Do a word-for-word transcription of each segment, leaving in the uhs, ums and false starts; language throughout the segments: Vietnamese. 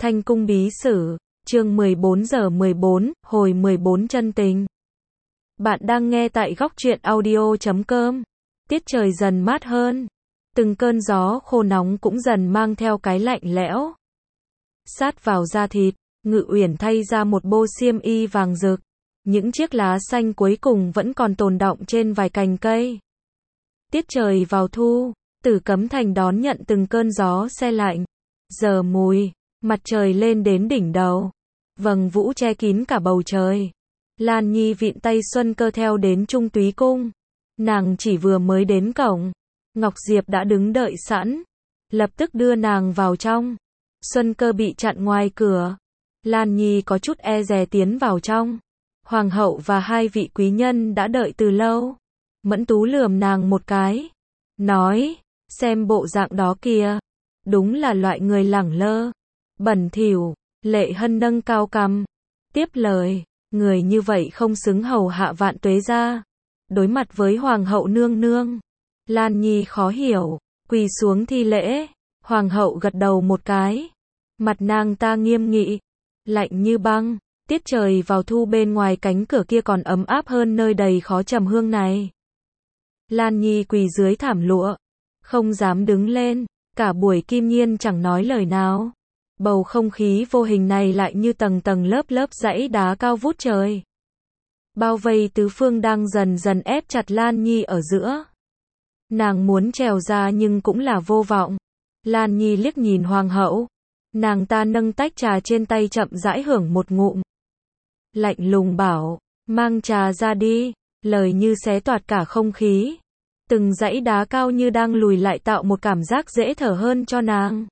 Thanh cung bí sử, chương mười bốn giờ mười bốn, hồi mười bốn chân tình. Bạn đang nghe tại góc truyện audio chấm com. Tiết trời dần mát hơn. Từng cơn gió khô nóng cũng dần mang theo cái lạnh lẽo. Sát vào da thịt, Ngự Uyển thay ra một bộ xiêm y vàng rực. Những chiếc lá xanh cuối cùng vẫn còn tồn đọng trên vài cành cây. Tiết trời vào thu, Tử Cấm Thành đón nhận từng cơn gió se lạnh. Giờ mùi, mặt trời lên đến đỉnh đầu. Vầng vũ che kín cả bầu trời. Lan Nhi vịn tay Xuân Cơ theo đến Trung Túy Cung. Nàng chỉ vừa mới đến cổng, Ngọc Diệp đã đứng đợi sẵn, lập tức đưa nàng vào trong. Xuân Cơ bị chặn ngoài cửa. Lan Nhi có chút e dè tiến vào trong. Hoàng hậu và hai vị quý nhân đã đợi từ lâu. Mẫn Tú lườm nàng một cái, nói, xem bộ dạng đó kìa, đúng là loại người lẳng lơ, bẩn thỉu. Lệ Hân nâng cao cằm, tiếp lời, người như vậy không xứng hầu hạ Vạn Tuế gia. Đối mặt với Hoàng hậu nương nương, Lan Nhi khó hiểu, quỳ xuống thi lễ. Hoàng hậu gật đầu một cái, mặt nàng ta nghiêm nghị, lạnh như băng. Tiết trời vào thu bên ngoài cánh cửa kia còn ấm áp hơn nơi đầy khó trầm hương này. Lan Nhi quỳ dưới thảm lụa, không dám đứng lên. Cả buổi Kim Nhiên chẳng nói lời nào. Bầu không khí vô hình này lại như tầng tầng lớp lớp dãy đá cao vút trời. Bao vây tứ phương đang dần dần ép chặt Lan Nhi ở giữa. Nàng muốn trèo ra nhưng cũng là vô vọng. Lan Nhi liếc nhìn Hoàng hậu. Nàng ta nâng tách trà trên tay chậm rãi hưởng một ngụm. Lạnh lùng bảo, mang trà ra đi, lời như xé toạc cả không khí. Từng dãy đá cao như đang lùi lại tạo một cảm giác dễ thở hơn cho nàng.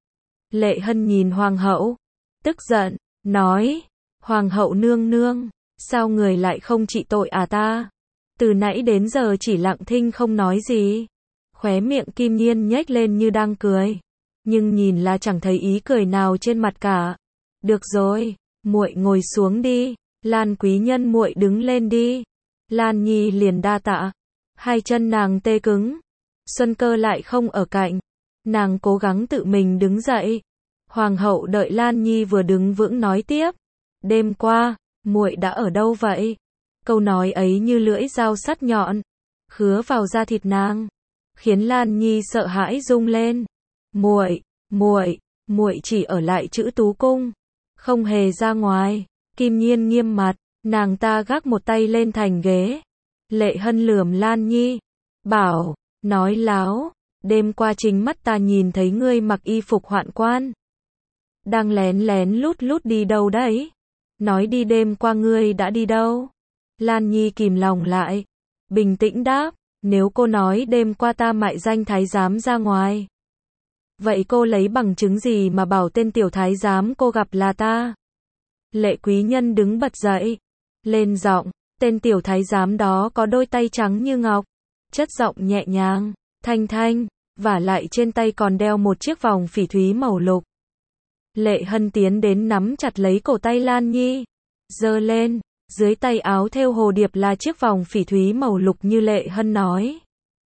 Lệ Hân nhìn Hoàng hậu, tức giận, nói, Hoàng hậu nương nương, sao người lại không trị tội à ta? Từ nãy đến giờ chỉ lặng thinh không nói gì. Khóe miệng Kim Nhiên nhếch lên như đang cười, nhưng nhìn là chẳng thấy ý cười nào trên mặt cả. Được rồi, muội ngồi xuống đi. Lan quý nhân muội đứng lên đi. Lan Nhi liền đa tạ. Hai chân nàng tê cứng. Xuân Cơ lại không ở cạnh. Nàng cố gắng tự mình đứng dậy. Hoàng hậu đợi Lan Nhi vừa đứng vững nói tiếp. Đêm qua, muội đã ở đâu vậy? Câu nói ấy như lưỡi dao sắc nhọn, khứa vào da thịt nàng, khiến Lan Nhi sợ hãi rung lên. Muội, muội, muội chỉ ở lại Trữ Tú Cung, không hề ra ngoài. Kim Nhiên nghiêm mặt, nàng ta gác một tay lên thành ghế. Lệ Hân lườm Lan Nhi, bảo, nói láo, đêm qua chính mắt ta nhìn thấy ngươi mặc y phục hoạn quan. Đang lén lén lút lút đi đâu đấy? Nói đi đêm qua ngươi đã đi đâu? Lan Nhi kìm lòng lại, bình tĩnh đáp, nếu cô nói đêm qua ta mại danh thái giám ra ngoài. Vậy cô lấy bằng chứng gì mà bảo tên tiểu thái giám cô gặp là ta? Lệ quý nhân đứng bật dậy, lên giọng, tên tiểu thái giám đó có đôi tay trắng như ngọc, chất giọng nhẹ nhàng, thanh thanh, và lại trên tay còn đeo một chiếc vòng phỉ thúy màu lục. Lệ Hân tiến đến nắm chặt lấy cổ tay Lan Nhi, giơ lên, dưới tay áo thêu hồ điệp là chiếc vòng phỉ thúy màu lục như Lệ Hân nói.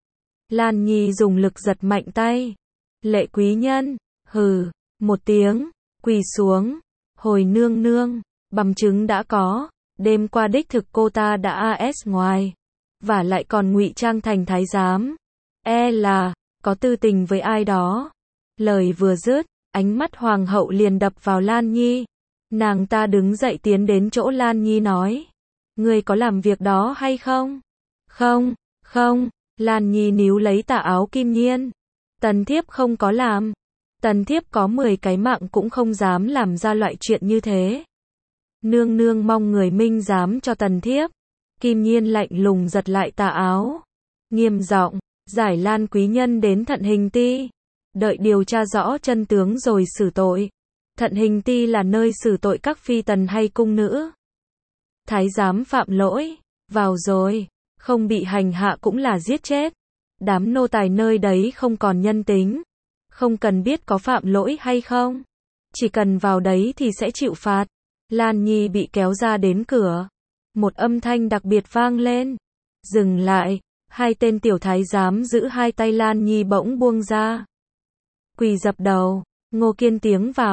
Lan Nhi dùng lực giật mạnh tay. Lệ quý nhân, hừ, một tiếng, quỳ xuống. Hồi nương nương, bằng chứng đã có, đêm qua đích thực cô ta đã a s ngoài, và lại còn ngụy trang thành thái giám, e là có tư tình với ai đó. Lời vừa dứt, ánh mắt Hoàng hậu liền đập vào Lan Nhi. Nàng ta đứng dậy tiến đến chỗ Lan Nhi nói, ngươi có làm việc đó hay không? Không, không. Lan Nhi níu lấy tà áo Kim Nhiên. Tần thiếp không có làm. Tần thiếp có mười cái mạng cũng không dám làm ra loại chuyện như thế. Nương nương mong người minh giám cho tần thiếp. Kim Nhiên lạnh lùng giật lại tà áo, nghiêm giọng, giải Lan quý nhân đến Thận Hình Ti, đợi điều tra rõ chân tướng rồi xử tội. Thận Hình Ti là nơi xử tội các phi tần hay cung nữ. Thái giám phạm lỗi, vào rồi, không bị hành hạ cũng là giết chết. Đám nô tài nơi đấy không còn nhân tính. Không cần biết có phạm lỗi hay không, chỉ cần vào đấy thì sẽ chịu phạt. Lan Nhi bị kéo ra đến cửa. Một âm thanh đặc biệt vang lên. Dừng lại. Hai tên tiểu thái giám giữ hai tay Lan Nhi bỗng buông ra. Quỳ dập đầu. Ngô Kiên tiếng vào.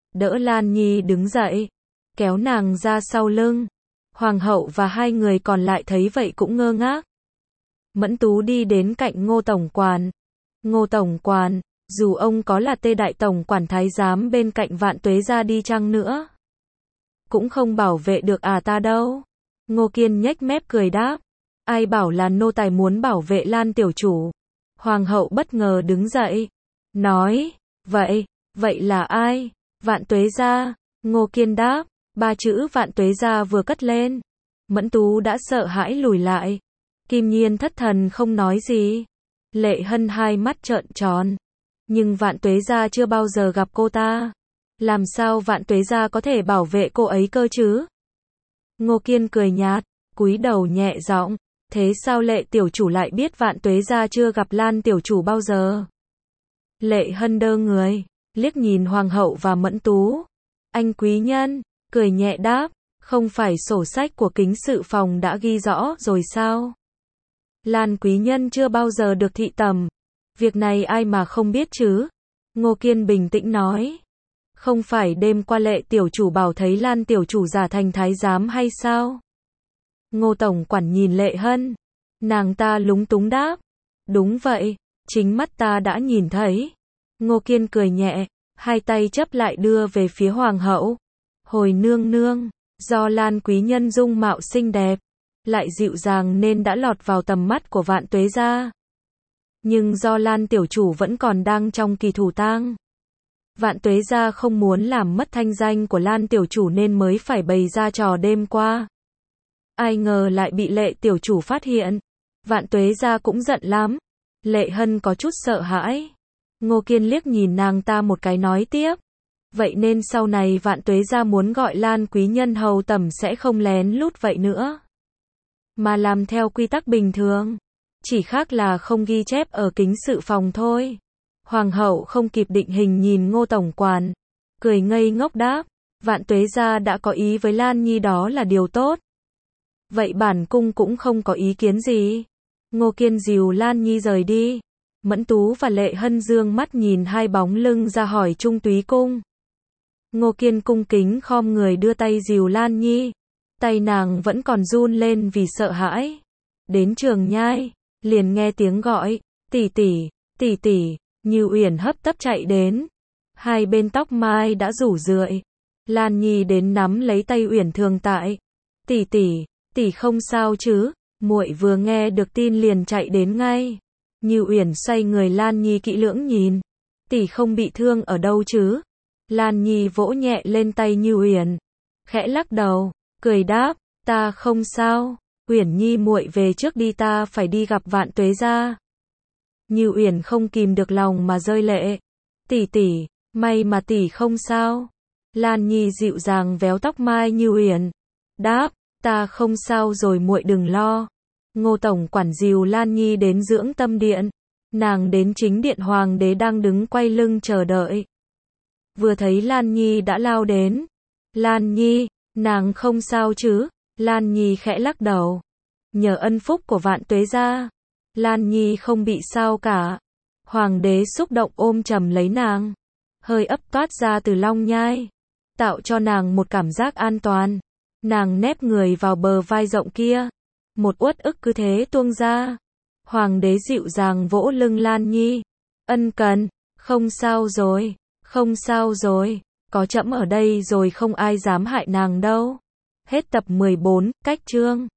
đỡ Lan Nhi đứng dậy, kéo nàng ra sau lưng. Hoàng hậu và hai người còn lại thấy vậy cũng ngơ ngác. Mẫn Tú đi đến cạnh Ngô tổng quản. Ngô tổng quản, dù ông có là Tê đại tổng quản thái giám bên cạnh Vạn Tuế gia đi chăng nữa, cũng không bảo vệ được à ta đâu. Ngô Kiên nhếch mép cười đáp, ai bảo là nô tài muốn bảo vệ Lan tiểu chủ. Hoàng hậu bất ngờ đứng dậy, nói, vậy, vậy là ai? Vạn Tuế gia. Ngô Kiên đáp, ba chữ Vạn Tuế gia vừa cất lên, Mẫn Tú đã sợ hãi lùi lại. Kim Nhiên thất thần không nói gì. Lệ Hân hai mắt trợn tròn. Nhưng Vạn Tuế gia chưa bao giờ gặp cô ta. Làm sao Vạn Tuế gia có thể bảo vệ cô ấy cơ chứ? Ngô Kiên cười nhạt, cúi đầu nhẹ giọng, thế sao Lệ tiểu chủ lại biết Vạn Tuế gia chưa gặp Lan tiểu chủ bao giờ? Lệ Hân đơ người, liếc nhìn Hoàng hậu và Mẫn Tú. Anh quý nhân, cười nhẹ đáp, không phải sổ sách của kính sự phòng đã ghi rõ rồi sao? Lan quý nhân chưa bao giờ được thị tầm. Việc này ai mà không biết chứ? Ngô Kiên bình tĩnh nói. Không phải đêm qua Lệ tiểu chủ bảo thấy Lan tiểu chủ giả thành thái giám hay sao? Ngô tổng quản nhìn Lệ Hân. Nàng ta lúng túng đáp. Đúng vậy, chính mắt ta đã nhìn thấy. Ngô Kiên cười nhẹ, hai tay chấp lại đưa về phía Hoàng hậu. Hồi nương nương, do Lan quý nhân dung mạo xinh đẹp, lại dịu dàng nên đã lọt vào tầm mắt của Vạn Tuế gia. Nhưng do Lan tiểu chủ vẫn còn đang trong kỳ thủ tang, Vạn Tuế gia không muốn làm mất thanh danh của Lan tiểu chủ nên mới phải bày ra trò đêm qua. Ai ngờ lại bị Lệ tiểu chủ phát hiện. Vạn Tuế gia cũng giận lắm. Lệ Hân có chút sợ hãi. Ngô Kiên liếc nhìn nàng ta một cái nói tiếp. Vậy nên sau này Vạn Tuế gia muốn gọi Lan quý nhân hầu tẩm sẽ không lén lút vậy nữa, mà làm theo quy tắc bình thường. Chỉ khác là không ghi chép ở kính sự phòng thôi. Hoàng hậu không kịp định hình nhìn Ngô tổng quản, cười ngây ngốc đáp, Vạn Tuế gia đã có ý với Lan Nhi đó là điều tốt. Vậy bản cung cũng không có ý kiến gì. Ngô Kiên dìu Lan Nhi rời đi. Mẫn Tú và Lệ Hân dương mắt nhìn hai bóng lưng ra hỏi Trung Túy cung. Ngô Kiên cung kính khom người đưa tay dìu Lan Nhi. Tay nàng vẫn còn run lên vì sợ hãi. Đến Trường Nhai, liền nghe tiếng gọi, tỷ tỷ, tỷ tỷ. Như Uyển hấp tấp chạy đến. Hai bên tóc mai đã rủ rượi. Lan Nhi đến nắm lấy tay Uyển Thường Tại. Tỷ tỷ, tỷ không sao chứ? Muội vừa nghe được tin liền chạy đến ngay. Như Uyển xoay người Lan Nhi kỹ lưỡng nhìn. Tỷ không bị thương ở đâu chứ? Lan Nhi vỗ nhẹ lên tay Như Uyển, khẽ lắc đầu, cười đáp, ta không sao. Uyển Nhi muội về trước đi, ta phải đi gặp Vạn Tuế gia. Như Uyển không kìm được lòng mà rơi lệ. Tỷ tỷ, may mà tỷ không sao. Lan Nhi dịu dàng véo tóc mai Như Uyển, đáp, ta không sao rồi muội đừng lo. Ngô tổng quản dìu Lan Nhi đến Dưỡng Tâm điện. Nàng đến chính điện hoàng đế đang đứng quay lưng chờ đợi. Vừa thấy Lan Nhi đã lao đến. Lan Nhi, nàng không sao chứ? Lan Nhi khẽ lắc đầu. Nhờ ân phúc của Vạn Tuế gia, Lan Nhi không bị sao cả. Hoàng đế xúc động ôm chầm lấy nàng. Hơi ấp toát ra từ long nhai, tạo cho nàng một cảm giác an toàn. Nàng nép người vào bờ vai rộng kia. Một uất ức cứ thế tuông ra. Hoàng đế dịu dàng vỗ lưng Lan Nhi. Ân cần, không sao rồi, không sao rồi. Có trẫm ở đây rồi không ai dám hại nàng đâu. Hết tập mười bốn, cách chương.